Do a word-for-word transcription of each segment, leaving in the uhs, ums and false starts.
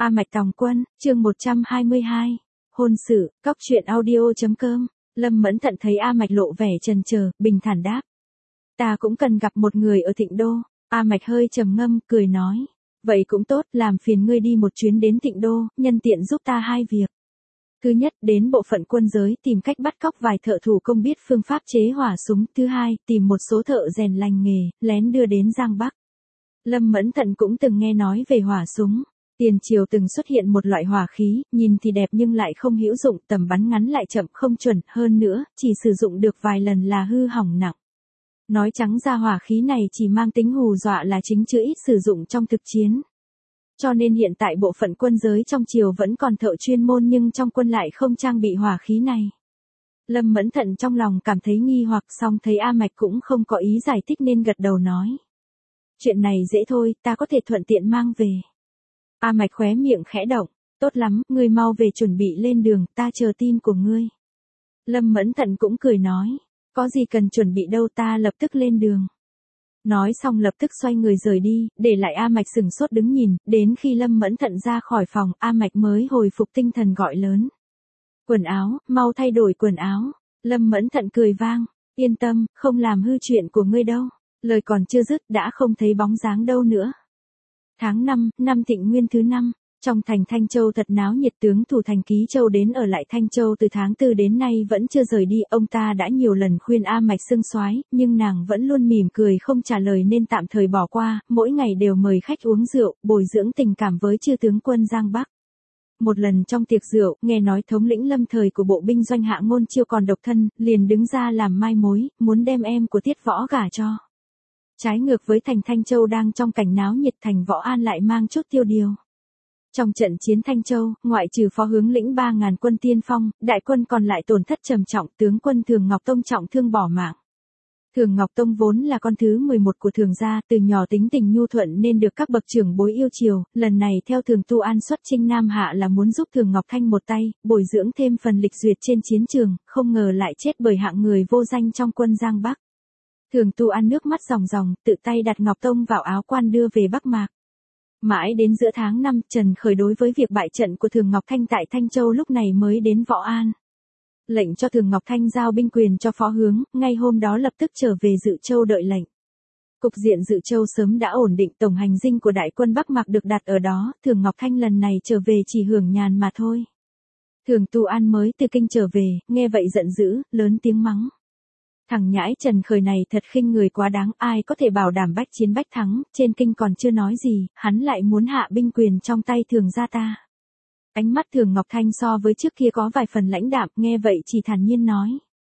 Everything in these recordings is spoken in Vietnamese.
A Mạch Tòng Quân, chương một trăm hai mươi hai. Hôn sự, cóc truyện audio.com. Lâm Mẫn Thận thấy A Mạch lộ vẻ chần chờ, bình thản đáp. Ta cũng cần gặp một người ở Thịnh Đô. A Mạch hơi trầm ngâm, cười nói. Vậy cũng tốt, làm phiền ngươi đi một chuyến đến Thịnh Đô, nhân tiện giúp ta hai việc. Thứ nhất, đến bộ phận quân giới tìm cách bắt cóc vài thợ thủ công biết phương pháp chế hỏa súng. Thứ hai, tìm một số thợ rèn lành nghề, lén đưa đến Giang Bắc. Lâm Mẫn Thận cũng từng nghe nói về hỏa súng. Tiền triều từng xuất hiện một loại hỏa khí, nhìn thì đẹp nhưng lại không hữu dụng, tầm bắn ngắn lại chậm không chuẩn, hơn nữa, chỉ sử dụng được vài lần là hư hỏng nặng. Nói trắng ra hỏa khí này chỉ mang tính hù dọa là chính chứ ít sử dụng trong thực chiến. Cho nên hiện tại bộ phận quân giới trong triều vẫn còn thợ chuyên môn nhưng trong quân lại không trang bị hỏa khí này. Lâm Mẫn Thận trong lòng cảm thấy nghi hoặc, song thấy A Mạch cũng không có ý giải thích nên gật đầu nói. Chuyện này dễ thôi, ta có thể thuận tiện mang về. A Mạch khóe miệng khẽ động, tốt lắm, ngươi mau về chuẩn bị lên đường, ta chờ tin của ngươi. Lâm Mẫn Thận cũng cười nói, có gì cần chuẩn bị đâu, ta lập tức lên đường. Nói xong lập tức xoay người rời đi, để lại A Mạch sửng sốt đứng nhìn, đến khi Lâm Mẫn Thận ra khỏi phòng, A Mạch mới hồi phục tinh thần gọi lớn. Quần áo, mau thay đổi quần áo. Lâm Mẫn Thận cười vang, yên tâm, không làm hư chuyện của ngươi đâu. Lời còn chưa dứt đã không thấy bóng dáng đâu nữa. Tháng năm, năm Thịnh Nguyên thứ năm, trong thành Thanh Châu thật náo nhiệt, tướng thủ thành Ký Châu đến ở lại Thanh Châu từ tháng tư đến nay vẫn chưa rời đi. Ông ta đã nhiều lần khuyên A Mạch xưng soái, nhưng nàng vẫn luôn mỉm cười không trả lời nên tạm thời bỏ qua, mỗi ngày đều mời khách uống rượu, bồi dưỡng tình cảm với chư tướng quân Giang Bắc. Một lần trong tiệc rượu, nghe nói thống lĩnh lâm thời của bộ binh doanh Hạ Ngôn Chiêu còn độc thân, liền đứng ra làm mai mối, muốn đem em của Tiết Võ gả cho. Trái ngược với thành Thanh Châu đang trong cảnh náo nhiệt, thành Võ An lại mang chút tiêu điều. Trong trận chiến Thanh Châu, ngoại trừ phó hướng lĩnh ba ngàn quân tiên phong, đại quân còn lại tổn thất trầm trọng, tướng quân Thường Ngọc Tông trọng thương bỏ mạng. Thường Ngọc Tông vốn là con thứ mười một của Thường gia, từ nhỏ tính tình nhu thuận nên được các bậc trưởng bối yêu chiều, lần này theo Thường Tu An xuất chinh Nam Hạ là muốn giúp Thường Ngọc Thanh một tay, bồi dưỡng thêm phần lịch duyệt trên chiến trường, không ngờ lại chết bởi hạng người vô danh trong quân Giang Bắc. Thường Tu An nước mắt ròng ròng, tự tay đặt Ngọc Tông vào áo quan đưa về Bắc Mạc. Mãi đến giữa tháng năm, Trần Khởi đối với việc bại trận của Thường Ngọc Thanh tại Thanh Châu lúc này mới đến Võ An. Lệnh cho Thường Ngọc Thanh giao binh quyền cho phó hướng, ngay hôm đó lập tức trở về Dự Châu đợi lệnh. Cục diện Dự Châu sớm đã ổn định, tổng hành dinh của đại quân Bắc Mạc được đặt ở đó, Thường Ngọc Thanh lần này trở về chỉ hưởng nhàn mà thôi. Thường Tu An mới từ kinh trở về, nghe vậy giận dữ, lớn tiếng mắng. Thằng nhãi Trần Khởi này thật khinh người quá đáng, ai có thể bảo đảm bách chiến bách thắng, trên kinh còn chưa nói gì, hắn lại muốn hạ binh quyền trong tay Thường gia ta. Ánh mắt Thường Ngọc Thanh so với trước kia có vài phần lãnh đạm, nghe vậy chỉ thản nhiên nói.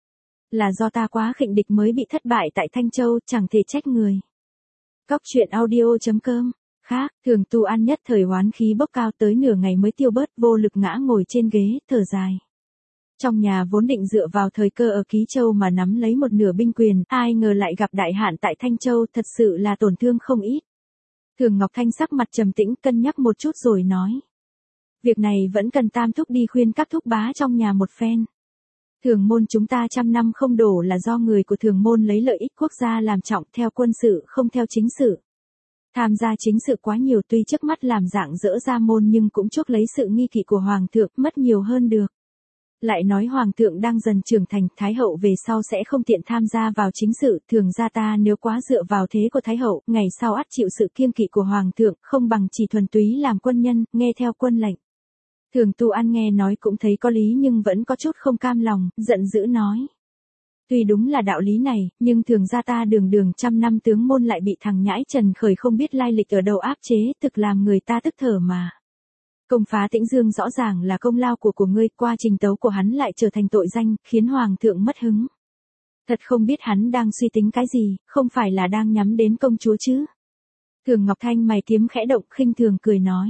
Là do ta quá khinh địch mới bị thất bại tại Thanh Châu, chẳng thể trách người. Cóc truyện audio.com. Khác, Thường Tu An nhất thời hoán khí bốc cao, tới nửa ngày mới tiêu bớt, vô lực ngã ngồi trên ghế, thở dài. Trong nhà vốn định dựa vào thời cơ ở Ký Châu mà nắm lấy một nửa binh quyền, ai ngờ lại gặp đại hạn tại Thanh Châu, thật sự là tổn thương không ít. Thường Ngọc Thanh sắc mặt trầm tĩnh, cân nhắc một chút rồi nói. Việc này vẫn cần Tam thúc đi khuyên các thúc bá trong nhà một phen. Thường môn chúng ta trăm năm không đổ là do người của Thường môn lấy lợi ích quốc gia làm trọng, theo quân sự không theo chính sự. Tham gia chính sự quá nhiều, tuy trước mắt làm dạng dỡ ra môn nhưng cũng chuốc lấy sự nghi kỵ của Hoàng thượng, mất nhiều hơn được. Lại nói Hoàng thượng đang dần trưởng thành, Thái hậu về sau sẽ không tiện tham gia vào chính sự, Thường gia ta nếu quá dựa vào thế của Thái hậu, ngày sau ắt chịu sự kiêng kỵ của Hoàng thượng, không bằng chỉ thuần túy làm quân nhân, nghe theo quân lệnh. Thường Tu An nghe nói cũng thấy có lý nhưng vẫn có chút không cam lòng, giận dữ nói. Tuy đúng là đạo lý này, nhưng Thường gia ta đường đường trăm năm tướng môn lại bị thằng nhãi Trần Khởi không biết lai lịch ở đâu áp chế, thực làm người ta tức thở mà. Công phá Tĩnh Dương rõ ràng là công lao của của ngươi, qua trình tấu của hắn lại trở thành tội danh, khiến Hoàng thượng mất hứng. Thật không biết hắn đang suy tính cái gì, không phải là đang nhắm đến công chúa chứ. Thường Ngọc Thanh mày kiếm khẽ động, khinh thường cười nói.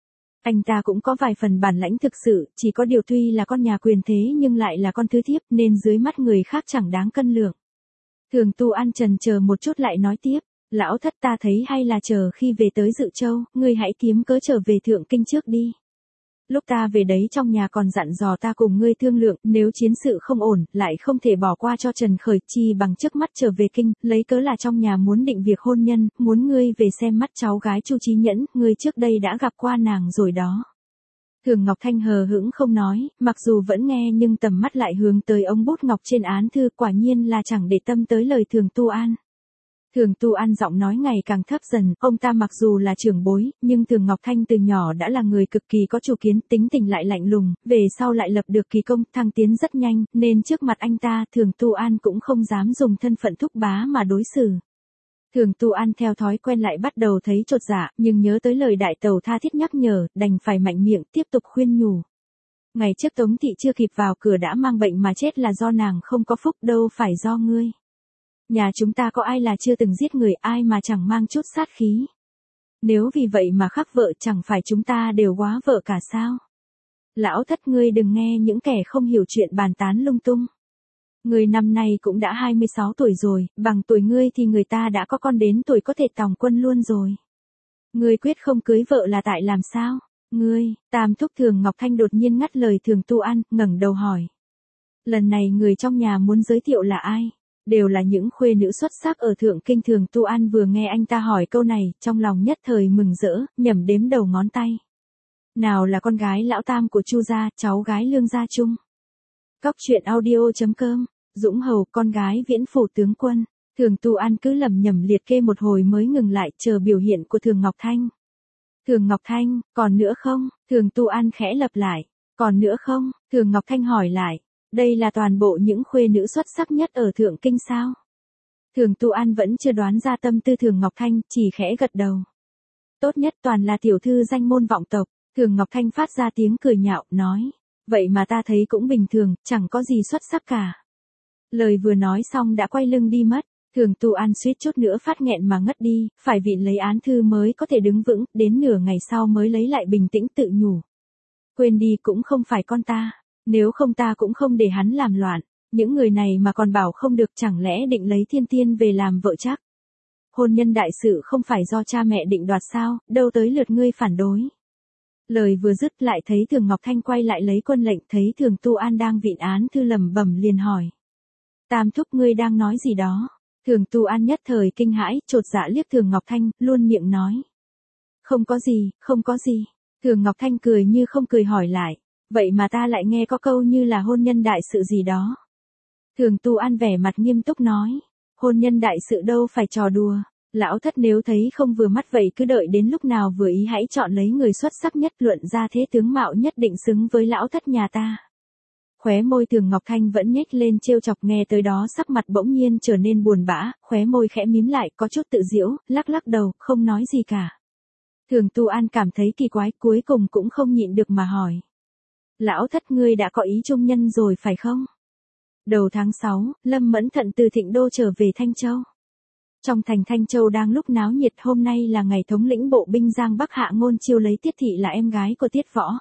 Anh ta cũng có vài phần bản lãnh thực sự, chỉ có điều tuy là con nhà quyền thế nhưng lại là con thứ thiếp nên dưới mắt người khác chẳng đáng cân lượng. Thường Tu An trần chờ một chút lại nói tiếp. Lão thất, ta thấy hay là chờ khi về tới Dự Châu, ngươi hãy kiếm cớ trở về Thượng Kinh trước đi. Lúc ta về đấy trong nhà còn dặn dò ta cùng ngươi thương lượng, nếu chiến sự không ổn, lại không thể bỏ qua cho Trần Khởi, chi bằng trước mắt trở về kinh, lấy cớ là trong nhà muốn định việc hôn nhân, muốn ngươi về xem mắt cháu gái Chu Chí Nhẫn, ngươi trước đây đã gặp qua nàng rồi đó. Thường Ngọc Thanh hờ hững không nói, mặc dù vẫn nghe nhưng tầm mắt lại hướng tới ống bút ngọc trên án thư, quả nhiên là chẳng để tâm tới lời Thường Tu An. Thường Tu An giọng nói ngày càng thấp dần, ông ta mặc dù là trưởng bối, nhưng Thường Ngọc Thanh từ nhỏ đã là người cực kỳ có chủ kiến, tính tình lại lạnh lùng, về sau lại lập được kỳ công, thăng tiến rất nhanh, nên trước mặt anh ta, Thường Tu An cũng không dám dùng thân phận thúc bá mà đối xử. Thường Tu An theo thói quen lại bắt đầu thấy chột dạ, nhưng nhớ tới lời đại tẩu tha thiết nhắc nhở, đành phải mạnh miệng tiếp tục khuyên nhủ. Ngày trước Tống thị chưa kịp vào cửa đã mang bệnh mà chết là do nàng không có phúc, đâu phải do ngươi. Nhà chúng ta có ai là chưa từng giết người, ai mà chẳng mang chút sát khí. Nếu vì vậy mà khắc vợ, chẳng phải chúng ta đều quá vợ cả sao? Lão Thất, ngươi đừng nghe những kẻ không hiểu chuyện bàn tán lung tung. Người năm nay cũng đã hai mươi sáu tuổi rồi, bằng tuổi ngươi thì người ta đã có con đến tuổi có thể tòng quân luôn rồi. Ngươi quyết không cưới vợ là tại làm sao? Ngươi, Tam thúc. Thường Ngọc Thanh đột nhiên ngắt lời Thường Tu An, ngẩng đầu hỏi. Lần này người trong nhà muốn giới thiệu là ai? Đều là những khuê nữ xuất sắc ở Thượng Kinh. Thường Tu An vừa nghe anh ta hỏi câu này, trong lòng nhất thời mừng rỡ, nhẩm đếm đầu ngón tay. Nào là con gái lão Tam của Chu gia, cháu gái Lương gia Trung. Cóc truyện audio chấm com, Dũng Hầu, con gái Viễn phủ tướng quân. Thường Tu An cứ lẩm nhẩm liệt kê một hồi mới ngừng lại, chờ biểu hiện của Thường Ngọc Thanh. Thường Ngọc Thanh, còn nữa không? Thường Tu An khẽ lặp lại. Còn nữa không? Thường Ngọc Thanh hỏi lại. Đây là toàn bộ những khuê nữ xuất sắc nhất ở Thượng Kinh sao? Thường Tu An vẫn chưa đoán ra tâm tư Thường Ngọc Thanh, chỉ khẽ gật đầu. Tốt nhất toàn là tiểu thư danh môn vọng tộc. Thường Ngọc Thanh phát ra tiếng cười nhạo, nói. Vậy mà ta thấy cũng bình thường, chẳng có gì xuất sắc cả. Lời vừa nói xong đã quay lưng đi mất. Thường Tu An suýt chút nữa phát nghẹn mà ngất đi, phải vịn lấy án thư mới có thể đứng vững, đến nửa ngày sau mới lấy lại bình tĩnh tự nhủ. Quên đi, cũng không phải con ta. Nếu không ta cũng không để hắn làm loạn. Những người này mà còn bảo không được, chẳng lẽ định lấy Thiên Tiên về làm vợ chắc? Hôn nhân đại sự không phải do cha mẹ định đoạt sao, đâu tới lượt ngươi phản đối. Lời vừa dứt lại thấy Thường Ngọc Thanh quay lại lấy quân lệnh, thấy Thường Tu An đang vịn án thư lẩm bẩm liền hỏi. Tam thúc, ngươi đang nói gì đó? Thường Tu An nhất thời kinh hãi, chột dạ liếc Thường Ngọc Thanh, luôn miệng nói. Không có gì, không có gì. Thường Ngọc Thanh cười như không cười hỏi lại. Vậy mà ta lại nghe có câu như là hôn nhân đại sự gì đó. Thường Tu An vẻ mặt nghiêm túc nói. Hôn nhân đại sự đâu phải trò đùa. Lão Thất nếu thấy không vừa mắt vậy cứ đợi đến lúc nào vừa ý hãy chọn lấy người xuất sắc nhất, luận ra thế tướng mạo nhất định xứng với Lão Thất nhà ta. Khóe môi Thường Ngọc Thanh vẫn nhếch lên trêu chọc, nghe tới đó sắc mặt bỗng nhiên trở nên buồn bã, khóe môi khẽ mím lại, có chút tự giễu, lắc lắc đầu, không nói gì cả. Thường Tu An cảm thấy kỳ quái, cuối cùng cũng không nhịn được mà hỏi. Lão Thất, ngươi đã có ý chung nhân rồi phải không? Đầu tháng sáu, Lâm Mẫn Thận từ Thịnh Đô trở về Thanh Châu. Trong thành Thanh Châu đang lúc náo nhiệt, hôm nay là ngày thống lĩnh bộ binh Giang Bắc Hạ Ngôn Chiêu lấy Tiết Thị là em gái của Tiết Võ.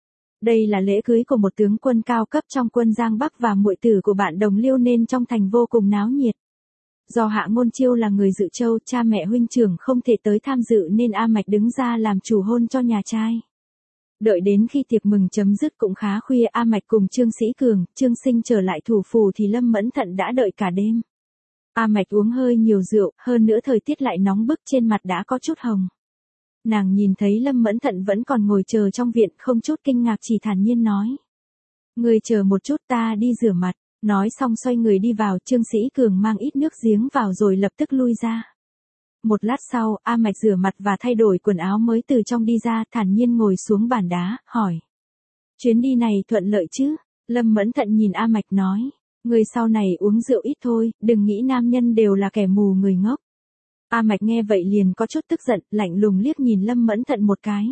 Đây là lễ cưới của một tướng quân cao cấp trong quân Giang Bắc và muội tử của bạn đồng liêu nên trong thành vô cùng náo nhiệt. Do Hạ Ngôn Chiêu là người dự châu, cha mẹ huynh trưởng không thể tới tham dự nên A Mạch đứng ra làm chủ hôn cho nhà trai. Đợi đến khi tiệc mừng chấm dứt cũng khá khuya, A Mạch cùng Trương Sĩ Cường, Trương Sinh trở lại thủ phủ thì Lâm Mẫn Thận đã đợi cả đêm. A Mạch uống hơi nhiều rượu, hơn nữa thời tiết lại nóng bức, trên mặt đã có chút hồng. Nàng nhìn thấy Lâm Mẫn Thận vẫn còn ngồi chờ trong viện, không chút kinh ngạc chỉ thản nhiên nói. Người chờ một chút, ta đi rửa mặt. Nói xong xoay người đi vào, Trương Sĩ Cường mang ít nước giếng vào rồi lập tức lui ra. Một lát sau, A Mạch rửa mặt và thay đổi quần áo mới từ trong đi ra, thản nhiên ngồi xuống bàn đá, hỏi. Chuyến đi này thuận lợi chứ? Lâm Mẫn Thận nhìn A Mạch nói. Người sau này uống rượu ít thôi, đừng nghĩ nam nhân đều là kẻ mù người ngốc. A Mạch nghe vậy liền có chút tức giận, lạnh lùng liếc nhìn Lâm Mẫn Thận một cái.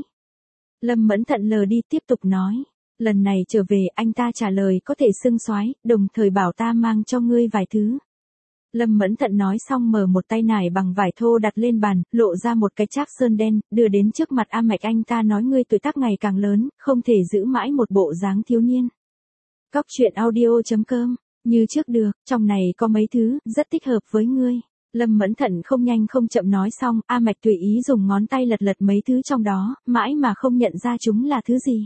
Lâm Mẫn Thận lờ đi, tiếp tục nói. Lần này trở về, anh ta trả lời có thể xưng soái, đồng thời bảo ta mang cho ngươi vài thứ. Lâm Mẫn Thận nói xong mở một tay nải bằng vải thô đặt lên bàn, lộ ra một cái tráp sơn đen, đưa đến trước mặt A Mạch. Anh ta nói ngươi tuổi tác ngày càng lớn, không thể giữ mãi một bộ dáng thiếu niên. Cóc truyện audio chấm com, như trước được, trong này có mấy thứ, rất thích hợp với ngươi. Lâm Mẫn Thận không nhanh không chậm nói xong, A Mạch tùy ý dùng ngón tay lật lật mấy thứ trong đó, mãi mà không nhận ra chúng là thứ gì.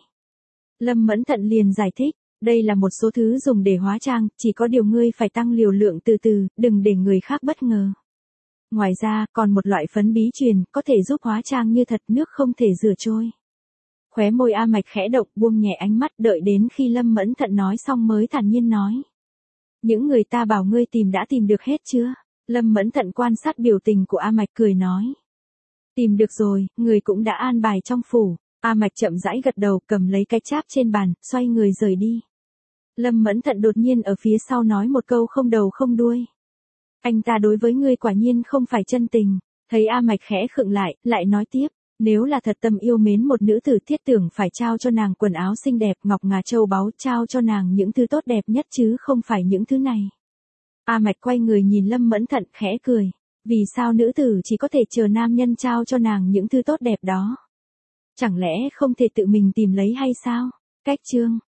Lâm Mẫn Thận liền giải thích, đây là một số thứ dùng để hóa trang, chỉ có điều ngươi phải tăng liều lượng từ từ, đừng để người khác bất ngờ. Ngoài ra, còn một loại phấn bí truyền, có thể giúp hóa trang như thật, nước không thể rửa trôi. Khóe môi A Mạch khẽ động, buông nhẹ ánh mắt, đợi đến khi Lâm Mẫn Thận nói xong mới thản nhiên nói. Những người ta bảo ngươi tìm đã tìm được hết chưa? Lâm Mẫn Thận quan sát biểu tình của A Mạch cười nói. Tìm được rồi, người cũng đã an bài trong phủ. A Mạch chậm rãi gật đầu, cầm lấy cái cháp trên bàn, xoay người rời đi. Lâm Mẫn Thận đột nhiên ở phía sau nói một câu không đầu không đuôi. Anh ta đối với ngươi quả nhiên không phải chân tình. Thấy A Mạch khẽ khựng lại, lại nói tiếp. Nếu là thật tâm yêu mến một nữ tử, thiết tưởng phải trao cho nàng quần áo xinh đẹp, ngọc ngà châu báu, trao cho nàng những thứ tốt đẹp nhất chứ không phải những thứ này. A Mạch quay người nhìn Lâm Mẫn Thận khẽ cười. Vì sao nữ tử chỉ có thể chờ nam nhân trao cho nàng những thứ tốt đẹp đó? Chẳng lẽ không thể tự mình tìm lấy hay sao? Cách chương